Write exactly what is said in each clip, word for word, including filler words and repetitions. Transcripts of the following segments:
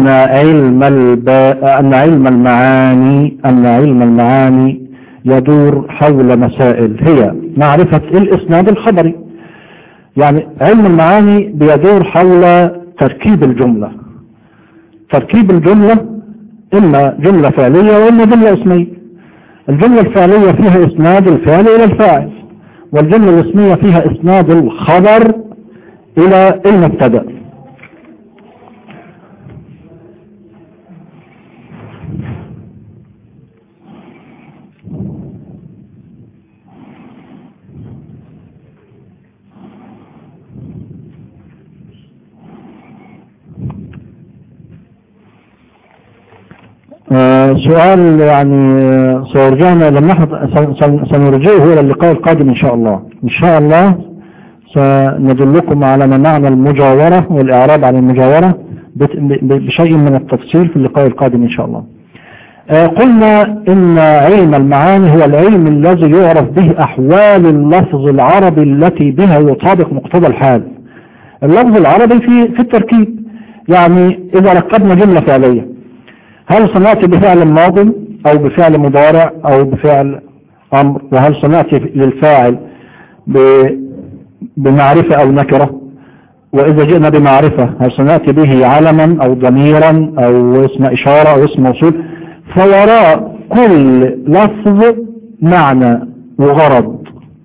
أن علم الب... أن علم المعاني أن علم المعاني يدور حول مسائل هي معرفة الإسناد الخبري. يعني علم المعاني بيدور حول تركيب الجملة. تركيب الجملة إما جملة فعلية وإما جملة اسمية. الجملة الفعلية فيها إسناد الفعل إلى الفاعل، والجملة الاسمية فيها إسناد الخبر إلى المبتدأ. آه سؤال يعني سيرجعنا لما سنرجعه إلى اللقاء القادم إن شاء الله. إن شاء الله سندلكم على ما معنى المجاورة والإعراب عن المجاورة بشيء من التفصيل في اللقاء القادم إن شاء الله. آه قلنا إن علم المعاني هو العلم الذي يعرف به أحوال اللفظ العربي التي بها يطابق مقتضى الحال. اللفظ العربي في في التركيب. يعني إذا ركبنا جملة فعلية، هل صنعت بفعل ماض أو بفعل مضارع أو بفعل أمر؟ وهل صنعت للفاعل بمعرفة أو نكرة؟ وإذا جئنا بمعرفة هل صنعت به علما أو ضميرا أو اسم إشارة أو اسم موصول؟ فوراء كل لفظ معنى وغرض.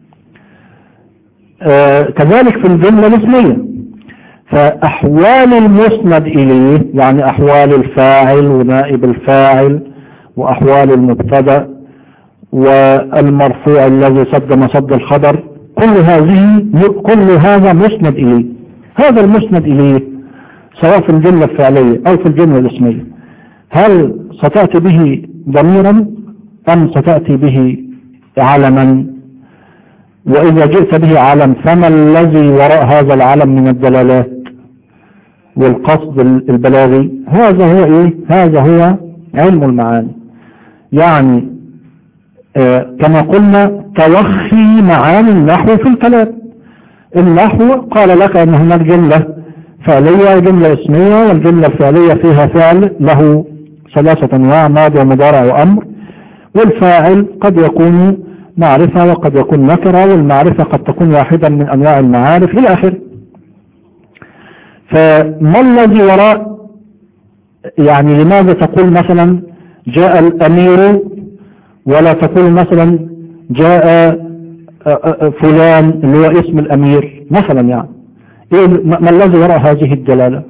آه كذلك في الجملة الاسمية، فأحوال المسند إليه يعني أحوال الفاعل ونائب الفاعل وأحوال المبتدأ والمرفوع الذي صد مصد الخبر، كل هذه كل هذا مسند إليه. هذا المسند إليه سواء في الجملة الفعلية أو في الجملة الاسمية، هل ستأتي به ضميرا أم ستأتي به علما؟ وإذا جئت به علم فما الذي وراء هذا العلم من الدلالات والقصد البلاغي؟ هذا هو إيه؟ هذا هو علم المعاني. يعني آه كما قلنا توخي معاني النحو في الكلام. النحو قال لك أن هناك جملة فعلية وجملة اسمية، والجملة الفعلية فيها فعل له ثلاثة أنواع: ماضي ومضارع وأمر، والفاعل قد يكون معرفة وقد يكون نكرة، والمعرفة قد تكون واحدا من أنواع المعارف إلى آخره. فما الذي وراء؟ يعني لماذا تقول مثلا جاء الأمير ولا تقول مثلا جاء فلان اللي هو اسم الأمير مثلا؟ يعني إيه ما الذي وراء هذه الدلالة؟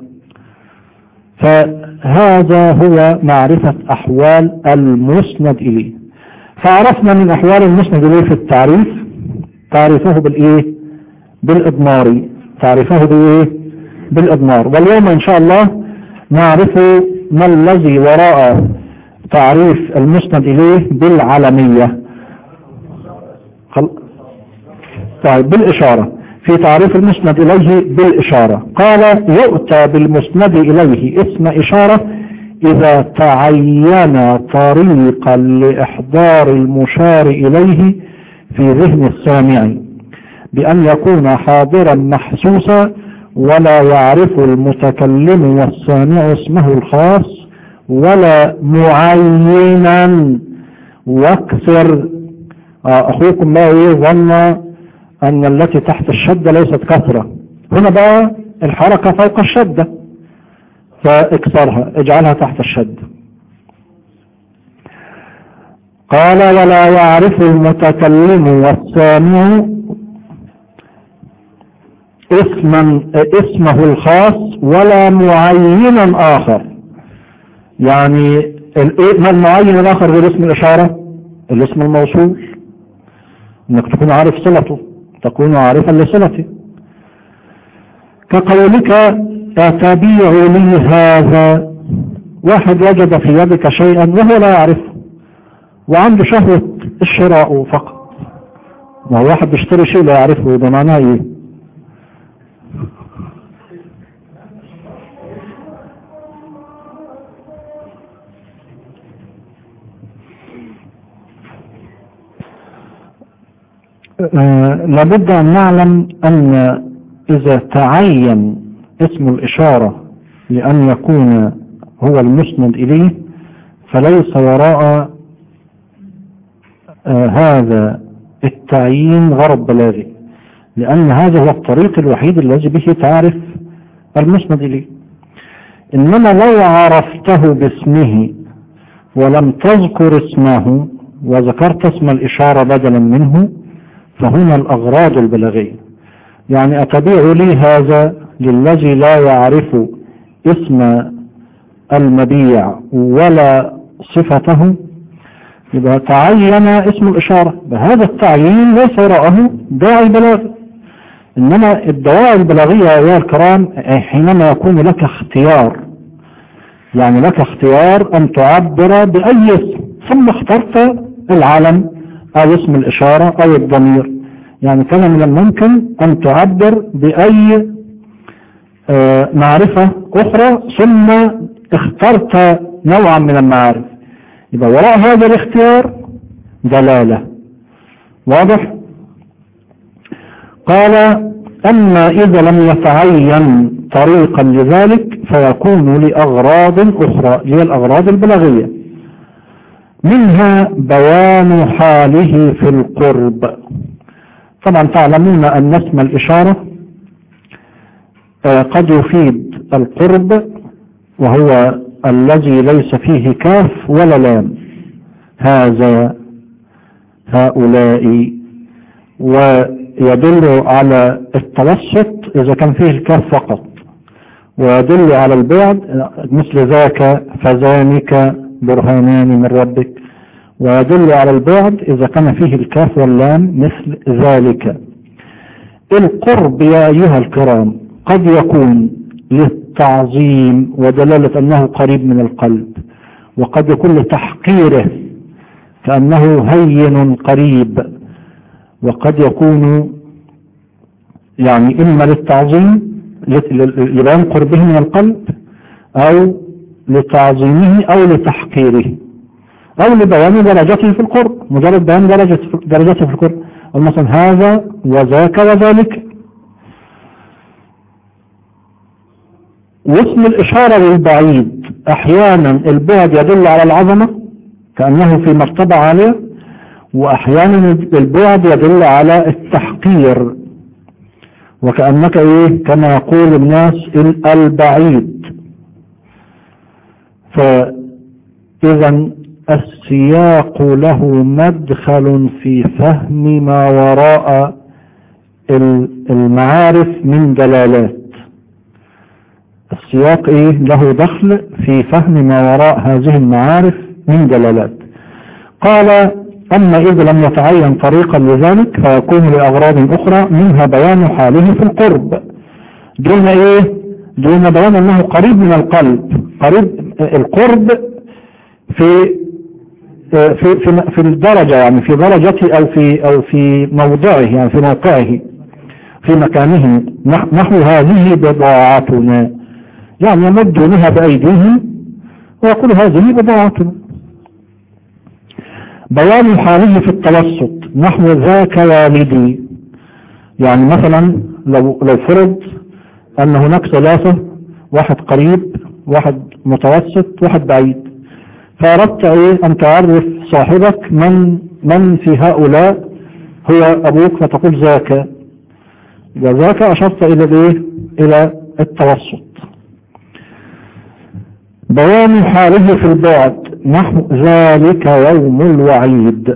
فهذا هو معرفة أحوال المسند إليه. فعرفنا من أحوال المسند إليه في التعريف تعرفه بالإيه؟ بالإضمار. تعرفه بالإيه؟ بالإضمار. واليوم إن شاء الله نعرف ما الذي وراء تعريف المسند إليه بالعلمية. خل... طيب بالإشارة. في تعريف المسند إليه بالإشارة قال: يؤتى بالمسند إليه اسم إشارة إذا تعين طريقا لإحضار المشار إليه في ذهن السامع بأن يكون حاضرا محسوسا ولا يعرف المتكلم والسامع اسمه الخاص ولا معينا. واكثر أخوكم بقى إيه ظن أن التي تحت الشدة ليست كثرة. هنا بقى الحركة فوق الشدة، فاكسرها اجعلها تحت الشدة. قال: ولا يعرف المتكلم والسامع اسما اسمه الخاص ولا معينا آخر. يعني ما المعين الآخر غير اسم الإشارة؟ الاسم الموصول، انك تكون عارف صلته، تكون عارفا لصلته. كقولك: أتبيع لي هذا. واحد وجد في يدك شيئا وهو لا يعرفه وعنده شهوة الشراء فقط. ما هو واحد بيشتري شيء لا يعرفه، ده معناه ايه؟ آه لابد أن نعلم أن إذا تعين اسم الإشارة لأن يكون هو المسند إليه فليس وراء آه هذا التعيين غرض بلاغي، لأن هذا هو الطريق الوحيد الذي به تعرف المسند إليه. إنما لو عرفته باسمه ولم تذكر اسمه وذكرت اسم الإشارة بدلا منه فهنا الأغراض البلاغية. يعني أتبيع لي هذا للذي لا يعرف اسم المبيع ولا صفته، يبقى تعين اسم الإشارة، بهذا التعيين ليس وراءه داعي بلاغي. إنما الدواعي البلاغية يا الكرام حينما يكون لك اختيار، يعني لك اختيار أن تعبر بأي اسم ثم اخترت العلم أو اسم الإشارة أو الضمير، يعني كان من الممكن أن تعبر بأي آه معرفة أخرى ثم اخترت نوعا من المعارف، يبقى وراء هذا الاختيار دلالة. واضح؟ قال أما إذا لم يتعين طريقا لذلك فيكون لأغراض أخرى، هي الأغراض البلاغية، منها بيان حاله في القرب. طبعا تعلمون أن اسم الإشارة قد يفيد القرب وهو الذي ليس فيه كاف ولا لام، هذا هؤلاء، ويدل على التوسط إذا كان فيه الكاف فقط، ويدل على البعد مثل ذاك فذلك برهانان من ربك، ويدل على البعد إذا كان فيه الكاف واللام مثل ذلك. القرب يا أيها الكرام قد يكون للتعظيم ودلالة أنه قريب من القلب، وقد يكون لتحقيره كأنه هين قريب، وقد يكون يعني إما للتعظيم لبيان قربه من القلب أو لتعظيمه أو لتحقيره أو لبيان درجته في القرب، مجرد بيان درجة درجته في القرب، مثلا هذا وذاك وذلك. واسم الإشارة للبعيد أحيانا البعد يدل على العظمة كأنه في مرتبة عالية، وأحيانا البعد يدل على التحقير وكأنك إيه كما يقول الناس البعيد. فإذا السياق له مدخل في فهم ما وراء المعارف من دلالات. السياق إيه له دخل في فهم ما وراء هذه المعارف من دلالات. قال أما إذا لم يتعين طريقا لذلك فيكون لأغراض أخرى منها بيان حاله في القرب دون إيه دون بيان أنه قريب من القلب. قريب القرب في في في, في الدرجة، يعني في درجته أو في أو في موضعه، يعني في موقعه في مكانه. نحو هذه بضاعتنا، يعني يمدونها بأيديهم ويقول هذه بضاعتنا. بيان حاله في التوسط نحو ذاك والدي، يعني مثلا لو لو فرض أن هناك ثلاثة، واحد قريب واحد متوسط واحد بعيد، فأردت إيه أن تعرف صاحبك من من في هؤلاء هو أبوك، فتقول ذاك، وذاك أشرت إلى الإيه إلى التوسط. بيان حاله في البعد نحو ذلك يوم الوعيد.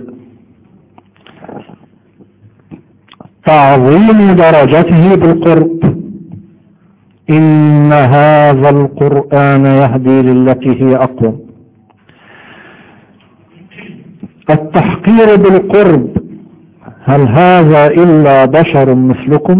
تعظيم درجته بالقرب، إن هذا القرآن يهدي للتي هي أقوم. التحقير بالقرب، هل هذا إلا بشر مثلكم؟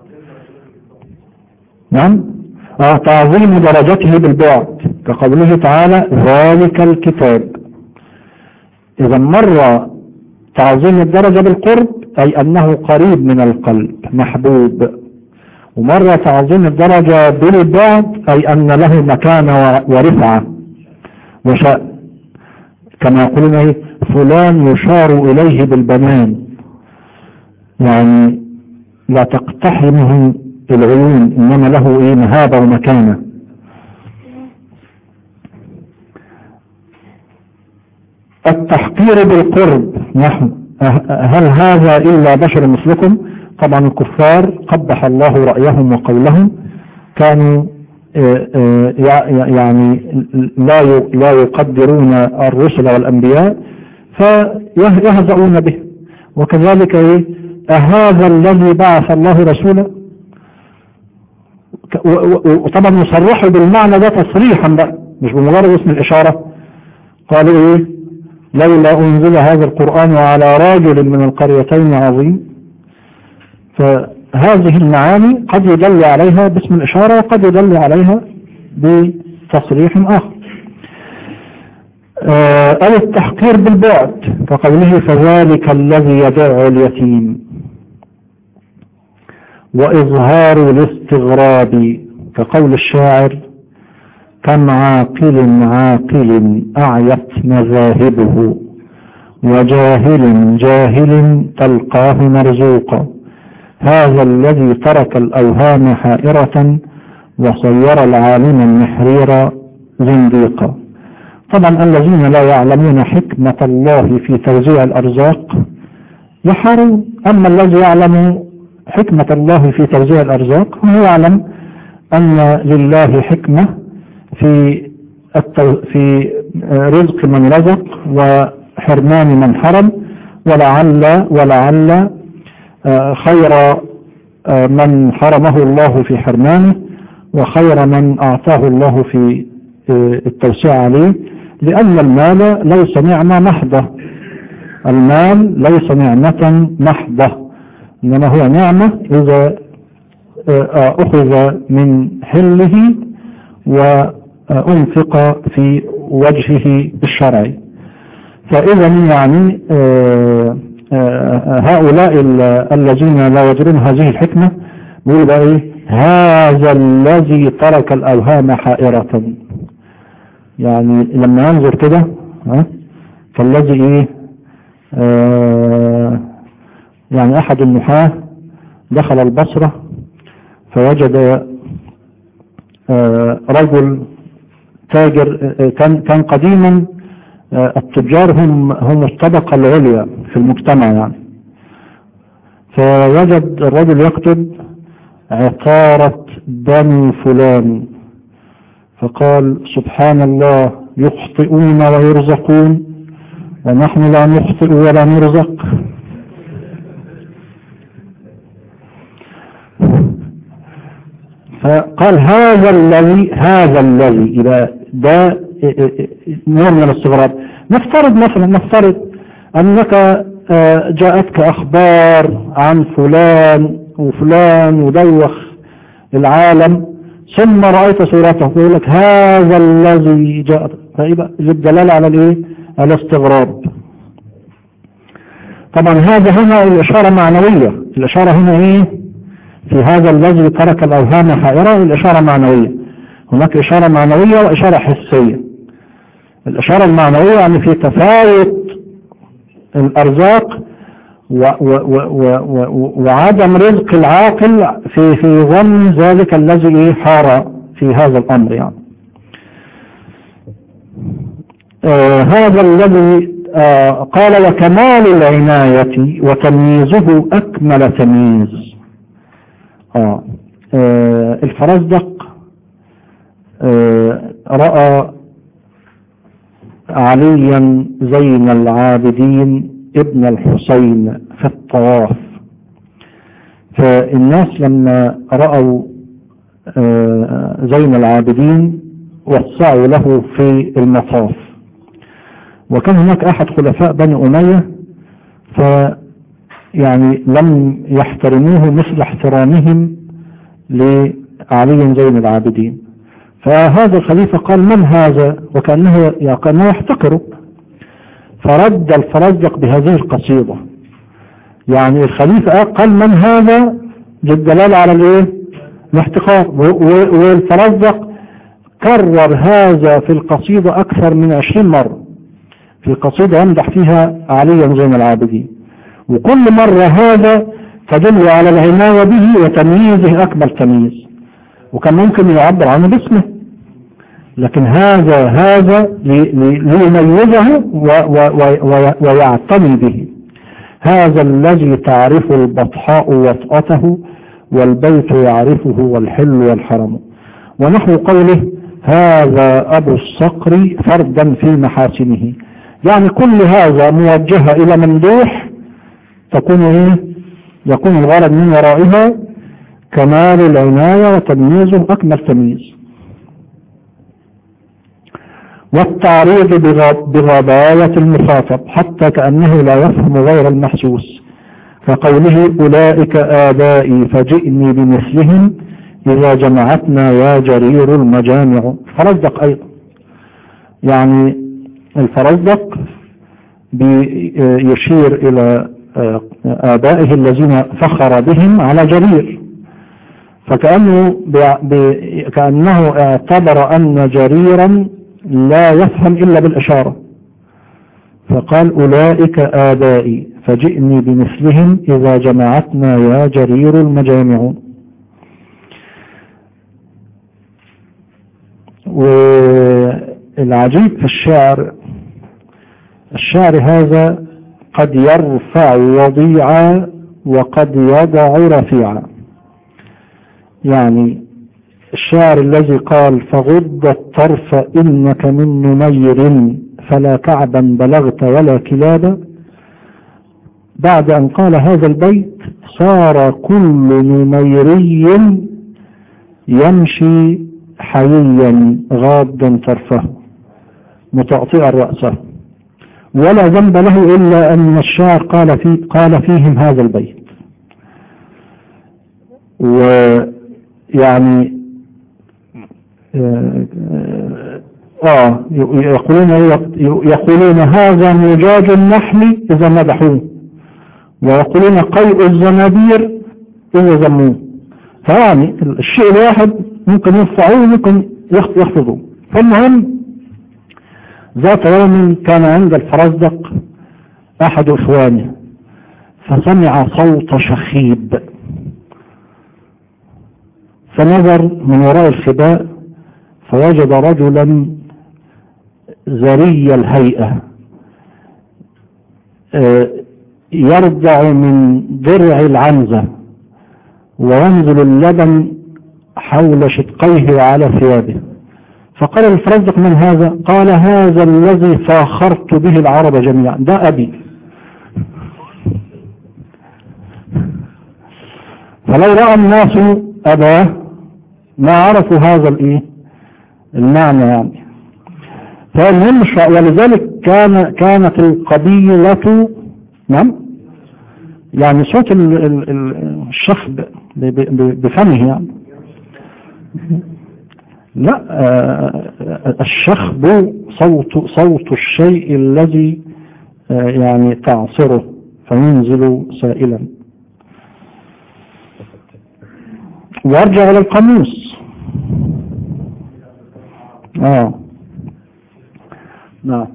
نعم. آه تعظيم درجته بالبعد كقوله تعالى ذلك الكتاب. إذا مرة تعظيم الدرجة بالقرب أي أنه قريب من القلب محبوب، ومرة تعظيم الدرجة بالبعد أي أن له مكانة ورفعة وشأن، كما يقولون ايه فلان يشار إليه بالبنان، يعني لا تقتحمه العيون إنما له ايه مهابة ومكانة. التحقير بالقرب نحن هل هذا إلا بشر مثلكم؟ طبعا الكفار قبح الله رأيهم وقولهم، كانوا يعني لا لا يقدرون الرسل والأنبياء فيهزؤون به. وكذلك أهذا الذي بعث الله رسولا، وطبعا يصرحوا بالمعنى ده تصريحا بقى مش بمجرد اسم الإشارة. قالوا ايه لولا أنزل هذا القرآن على راجل من القريتين عظيم. فهذه المعاني قد يدل عليها باسم الإشارة وقد يدل عليها بتصريح آخر. أو التحقير بالبعد كقوله فذلك الذي يدع اليتيم، وإظهار الاستغراب كقول الشاعر كم عاقل عاقل أعيت مذاهبه، وجاهل جاهل تلقاه مرزوقا، هذا الذي ترك الأوهام حائرة وصير العالم المحرير زنديقا. طبعا الذين لا يعلمون حكمة الله في توزيع الأرزاق يحارون، أما الذي يعلم حكمة الله في توزيع الأرزاق هو يعلم أن لله حكمة في التو... في رزق من رزق وحرمان من حرم، ولعل ولعل خير من حرمه الله في حرمانه وخير من أعطاه الله في التوسيع عليه، لأن المال ليس نعمة محضة، المال ليس نعمة محضة، إنما هو نعمة إذا أخذ من حله وأنفق في وجهه الشرعي. فإذا يعني هؤلاء الذين لا يدرون هذه الحكمة يقول بقى إيه هذا الذي ترك الأوهام حائرة، يعني لما ينظر كده فالذي إيه آه يعني أحد النحاة دخل البصرة فوجد آه رجل تاجر، آه كان كان قديما آه التجار هم هم الطبقة العليا في المجتمع يعني. فوجد الرجل يكتب عقارة بني فلان، فقال سبحان الله يخطئون ويرزقون ونحن لا نخطئ ولا نرزق. فقال هذا الذي هذا الذي إذا ده نوع من الاستغراب. نفترض مثلا نفترض أنك جاءتك أخبار عن فلان وفلان ودوخ العالم ثم رأيت صورته يقول لك هذا الذي جاء، فيبقى الدلالة على الايه؟ على الاستغراب. طبعا هذا هنا الإشارة معنوية، الإشارة هنا ايه في هذا الذي ترك الأوهام حائرة؟ الإشارة معنوية. هناك إشارة معنوية وإشارة حسية. الإشارة المعنوية يعني في تفاوت الأرزاق و و و و وعدم رزق العاقل في في ظن ذلك الذي ايه حار في هذا الأمر يعني. آه هذا الذي آه قال وكمال العناية وتمييزه أكمل تمييز. آه آه الفرزدق آه رأى عليا زين العابدين ابن الحسين في الطواف، فالناس لما رأوا زين العابدين وسعوا له في المطاف، وكان هناك أحد خلفاء بني أمية فيعني لم يحترموه مثل احترامهم لعلي زين العابدين. فهذا الخليفة قال من هذا؟ وكأنه كأنه يحتقره، فرد الفرزدق بهذه القصيدة. يعني الخليفة قال من هذا للدلالة على الايه الاحتقار، والفرزدق كرر هذا في القصيدة أكثر من عشرين مرة، في قصيدة يمدح فيها عليا زين العابدين، وكل مرة هذا تدل على العناية به وتمييزه أكمل تمييز. وكان ممكن يعبر عنه باسمه، لكن هذا هذا ليميزه ويعتني به. هذا الذي تعرف البطحاء وطأته والبيت يعرفه والحل والحرم. ونحو قوله هذا أبو الصقر فردا في محاسنه، يعني كل هذا موجهة إلى ممدوح تكون إيه؟ يكون الغرض من ورائها كمال العناية وتمييزه أكمل تمييز، والتعريض بغباية المخاطب حتى كأنه لا يفهم غير المحسوس، كقوله أولئك آبائي فجئني بمثلهم إذا جمعتنا يا جرير المجامع. الفرزدق أيضا، يعني الفرزدق يشير إلى آبائه الذين فخر بهم على جرير، فكأنه كأنه اعتبر أن جريرا لا يفهم إلا بالإشارة، فقال أولئك آبائي فجئني بمثلهم إذا جمعتنا يا جرير المجامع. والعجيب في الشعر، الشعر هذا قد يرفع وضيعا وقد يضع رفيعا. يعني الشاعر الذي قال فغض الطرف إنك من نمير فلا كعبا بلغت ولا كلابا، بعد أن قال هذا البيت صار كل نميري يمشي حييا غاضا طرفه متعطئا رأسه، ولا ذنب له إلا أن الشاعر قال, في قال فيهم هذا البيت. ويعني آه يقولون يقولون هذا مجاج النحل إذا مدحوه، ويقولون قيء الزنابير إذا ذموه. فيعني الشيء الواحد ممكن يرفعوه وممكن يخفضوه. فالمهم ذات يوم كان عند الفرزدق أحد إخوانه فسمع صوت شخيب، فنظر من وراء الخباء فوجد رجلا زري الهيئة يرضع من درع العنزة وينزل اللبن حول شدقيه وعلى ثيابه. فقال الفرزدق من هذا؟ قال هذا الذي فاخرت به العرب جميعا، ده أبي. فلو رأى الناس أباه ما عرفوا هذا الإيه المعنى يعني. فالمهم ولذلك كان كانت القبيلة نعم يعني صوت الشخب بفمه يعني لا الشخب صوت صوت الشيء الذي يعني تعصره فينزل سائلا. وارجع الى القاموس. اه نعم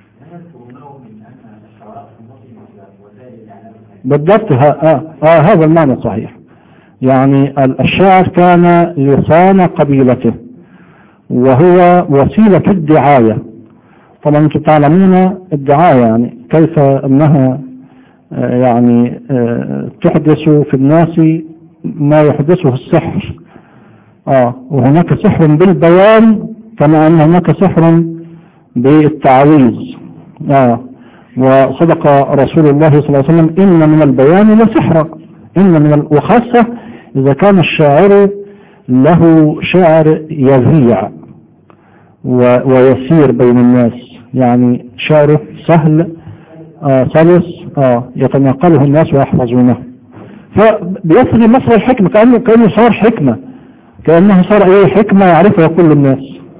بالضبط. آه. آه هذا المعنى صحيح. يعني الشاعر كان لسان قبيلته وهو وسيلة الدعاية. طبعا انتم تعلمون الدعاية يعني كيف انها يعني تحدث في الناس ما يحدثه السحر. آه وهناك سحر بالبيان كما ان هناك سحر بالتعويذ. آه وصدق رسول الله صلى الله عليه وسلم إن من البيان لسحرا، إن من ال... وخاصة إذا كان الشاعر له شعر يذيع و... ويسير بين الناس، يعني شعره سهل آه سلس آه يتناقله الناس ويحفظونه، فبيصل مصر الحكمة كأنه كأنه صار حكمة، كأنه صار أي حكمة يعرفها كل الناس.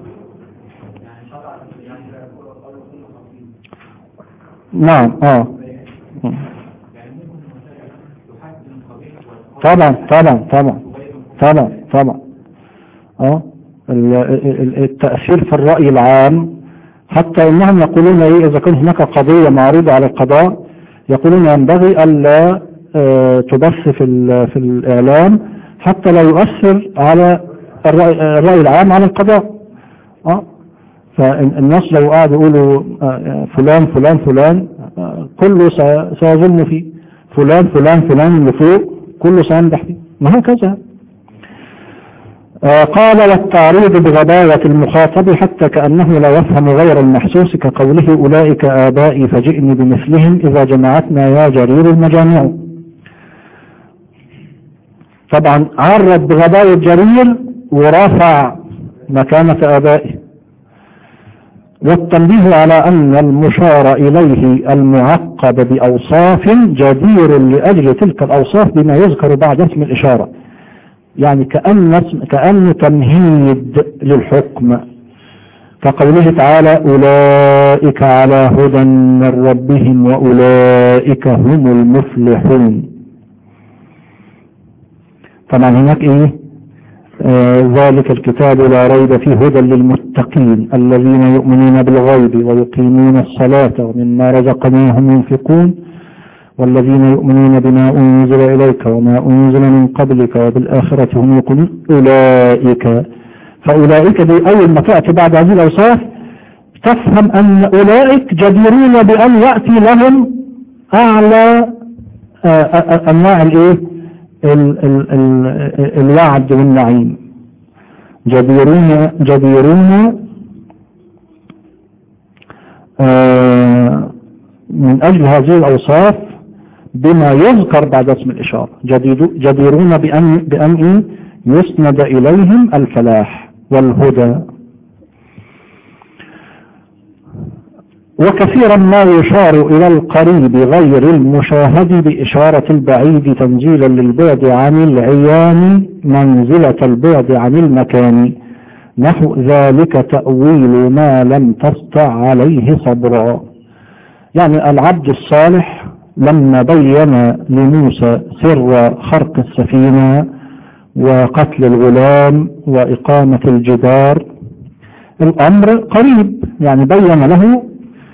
نعم اه طبعا طبعا طبعا طبعا طبعا اه التأثير في الرأي العام، حتى انهم يقولون ايه اذا كان هناك قضية معروضة على القضاء يقولون ينبغي الا اه تبث في في الاعلام حتى لا يؤثر على الرأي, الرأي العام على القضاء. اه فالناس لو قاعدوا يقولوا فلان فلان فلان كله سيظن فيه، فلان فلان فلان اللي فوق كله سينجح فيه، ما هكذا. قال والتعريض بغباوة المخاطب حتى كأنه لا يفهم غير المحسوس كقوله أولئك آبائي فجئني بمثلهم إذا جمعتنا يا جرير المجامع. طبعا عرض بغباوة جرير ورفع مكانة آبائه. والتنبيه على أن المشار إليه المعقب بأوصاف جدير لأجل تلك الأوصاف بما يذكر بعد اسم الإشارة، يعني كأن كأن تمهيد للحكم، كقوله تعالى أولئك على هدى من ربهم وأولئك هم المفلحون. طبعا هناك إيه آه ذلك الكتاب لا ريب فيه هدى للمتقين الذين يؤمنون بالغيب ويقيمون الصلاة ومما رزقناهم ينفقون والذين يؤمنون بما أنزل إليك وما أنزل من قبلك وبالآخرة هم يقولون أولئك. فأولئك دي أول ما تأتي بعد هذه الأوصاف تفهم أن أولئك جديرون بأن يأتي لهم أعلى أنواع الإيه ال ال ال الوعد والنعيم، جديرون جديرون من أجل هذه الأوصاف بما يذكر بعد اسم الإشارة، جديرون بأن, بأن يسند إليهم الفلاح والهدى. وكثيرا ما يشار إلى القريب غير المشاهد بإشارة البعيد تنزيلا للبعد عن العيان منزلة البعد عن المكان، نحو ذلك تأويل ما لم تستطع عليه صبرا. يعني العبد الصالح لما بين لموسى سر خرق السفينة وقتل الغلام وإقامة الجدار الأمر قريب، يعني بين له،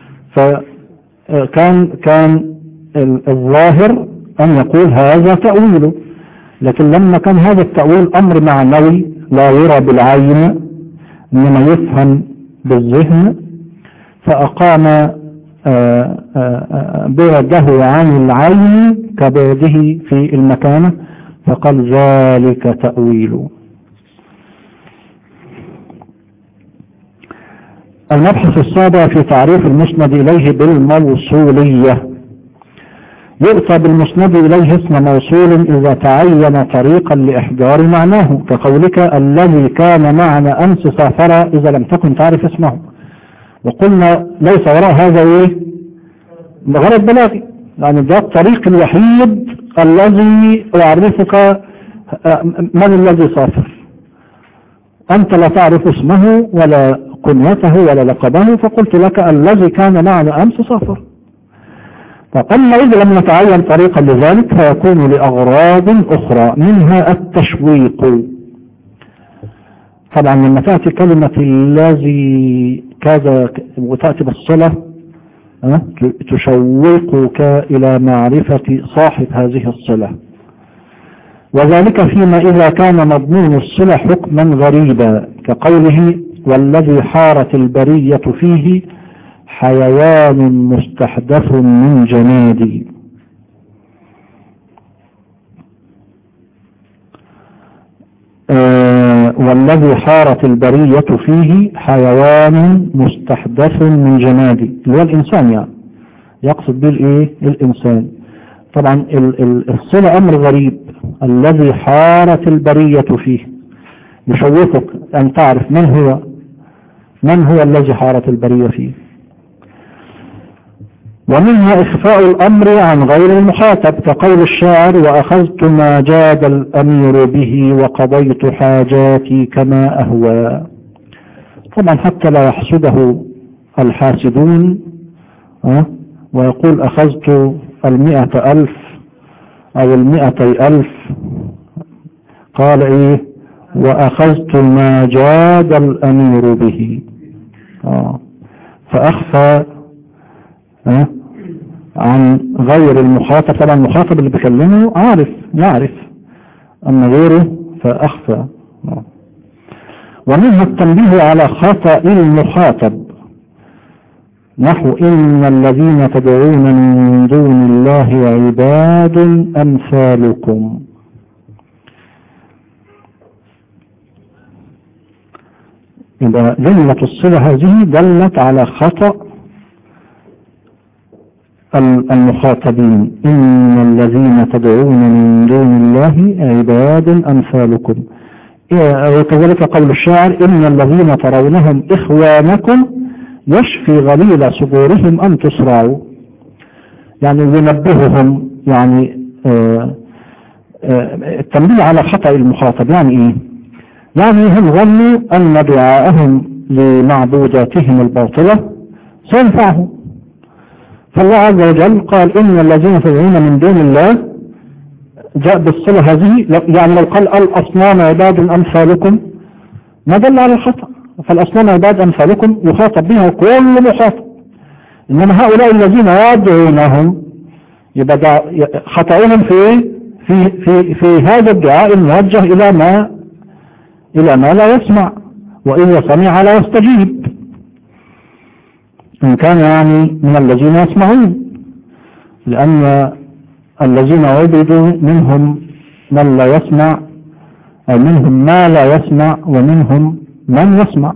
فكان كان الظاهر أن يقول هذا تأويله، لكن لما كان هذا التأويل أمر معنوي لا يرى بالعين إنما يفهم بالذهن، فأقام بعده عن العين كبعده في المكانة، فقال ذلك تأويله. المبحث السابع في تعريف المسند إليه بالموصولية. يؤتى بالمسند إليه اسم موصول إذا تعين طريقا لإحضار معناه، كقولك الذي كان معنا أمس سافر إذا لم تكن تعرف اسمه. وقلنا ليس وراء هذا ايه غرض بلاغي، يعني ده الطريق الوحيد الذي يعرفك من الذي سافر، أنت لا تعرف اسمه ولا كنيته ولا لقبه، فقلت لك الذي كان معنا أمس سافر. فأما إذا لم نتعين طريقا لذلك فيكون لأغراض أخرى منها التشويق. طبعا لما تأتي كلمة الذي كذا وتأتي بالصلة تشوقك إلى معرفة صاحب هذه الصلة، وذلك فيما إذا كان مضمون الصلة حكما غريبا، كقوله والذي حارت البرية فيه حيوان مستحدث من جماد. آه والذي حارت البرية فيه حيوان مستحدث من جماد، اللي هو الإنسان، يعني يقصد به الإيه؟ الإنسان. طبعا ال ال الصلة أمر غريب، الذي حارت البرية فيه يشوفك أن تعرف من هو من هو الذي حارت البرية فيه. ومنها إخفاء الأمر عن غير المخاطب، كقول الشاعر وأخذت ما جاد الأمير به وقضيت حاجاتي كما أهوى. طبعا حتى لا يحسده الحاسدون أه؟ ويقول أخذت المئة ألف أو المئتي ألف، قال إيه وأخذت ما جاد الأمير به. آه. فأخفى أه؟ عن غير المخاطب. طبعا المخاطب اللي بيكلمه عارف يعرف، أما غيره فأخفى. آه. ومنها التنبيه على خطأ المخاطب، نحو إن الذين تدعون من دون الله عباد أمثالكم. إذا جملة الصلة هذه دلت على خطأ المخاطبين، إن الذين تدعون من دون الله عباد أمثالكم. وكذلك قول الشاعر إن الذين ترونهم إخوانكم يشفي غليل صدورهم أن تصرعوا، يعني ينبههم، يعني آآ آآ التنبيه على خطأ المخاطب. يعني إيه؟ يعني هم ظنوا أن دعاءهم لمعبوداتهم الباطلة سينفعهم، فالله عز وجل قال إن الذين تدعون من دون الله، جاء بالصلة هذه، يعني لو قال الأصنام عباد أمثالكم ما دل على الخطأ، فالأصنام عباد أمثالكم يخاطب بها كل مخاطب، إنما هؤلاء الذين يدعونهم يبقى خطأهم في في في في هذا الدعاء الموجه إلى ما إلى ما لا يسمع، وإذا سمع لا يستجيب، إن كان يعني من الذين يسمعون، لأن الذين عبدوا منهم من لا يسمع، أو منهم ما لا يسمع ومنهم من يسمع.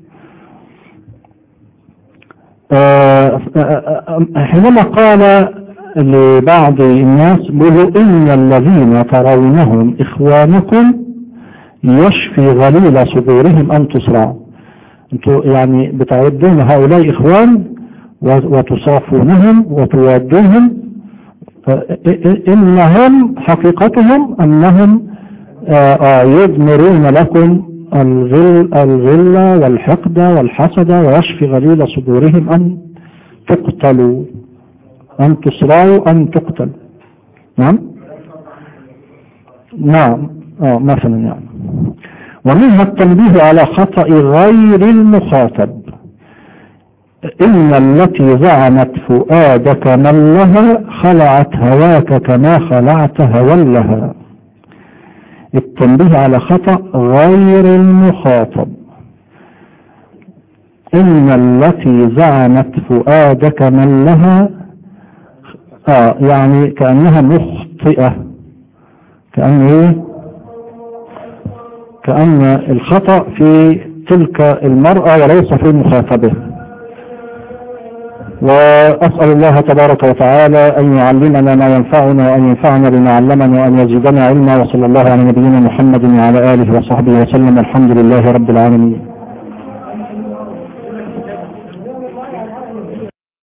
حينما قال لبعض الناس بيقولوا إن الذين ترونهم إخوانكم يشفي غليل صدورهم أن تصرعوا، انتوا يعني بتعدون هؤلاء إخوان وتصافونهم وتودونهم، إنهم حقيقتهم أنهم يضمرون لكم الغل الغلة والحقد والحسد، ويشفي غليل صدورهم أن تقتلوا، أن تصرعوا، أن تقتل. نعم نعم آه مثلا يعني. ومنها التنبيه على خطأ غير المخاطب، إن التي زعمت فؤادك من لها خلعت هواك كما خلعت هوى لها. التنبيه على خطأ غير المخاطب، إن التي زعمت فؤادك من لها، آه يعني كأنها مخطئة، كأنه كأن الخطأ في تلك المرأة وليس في مخاطبه. وأسأل الله تبارك وتعالى أن يعلمنا ما ينفعنا، وأن ينفعنا بما علمنا، وأن يزيدنا علما. وصلى الله على نبينا محمد وعلى آله وصحبه وسلم. الحمد لله رب العالمين.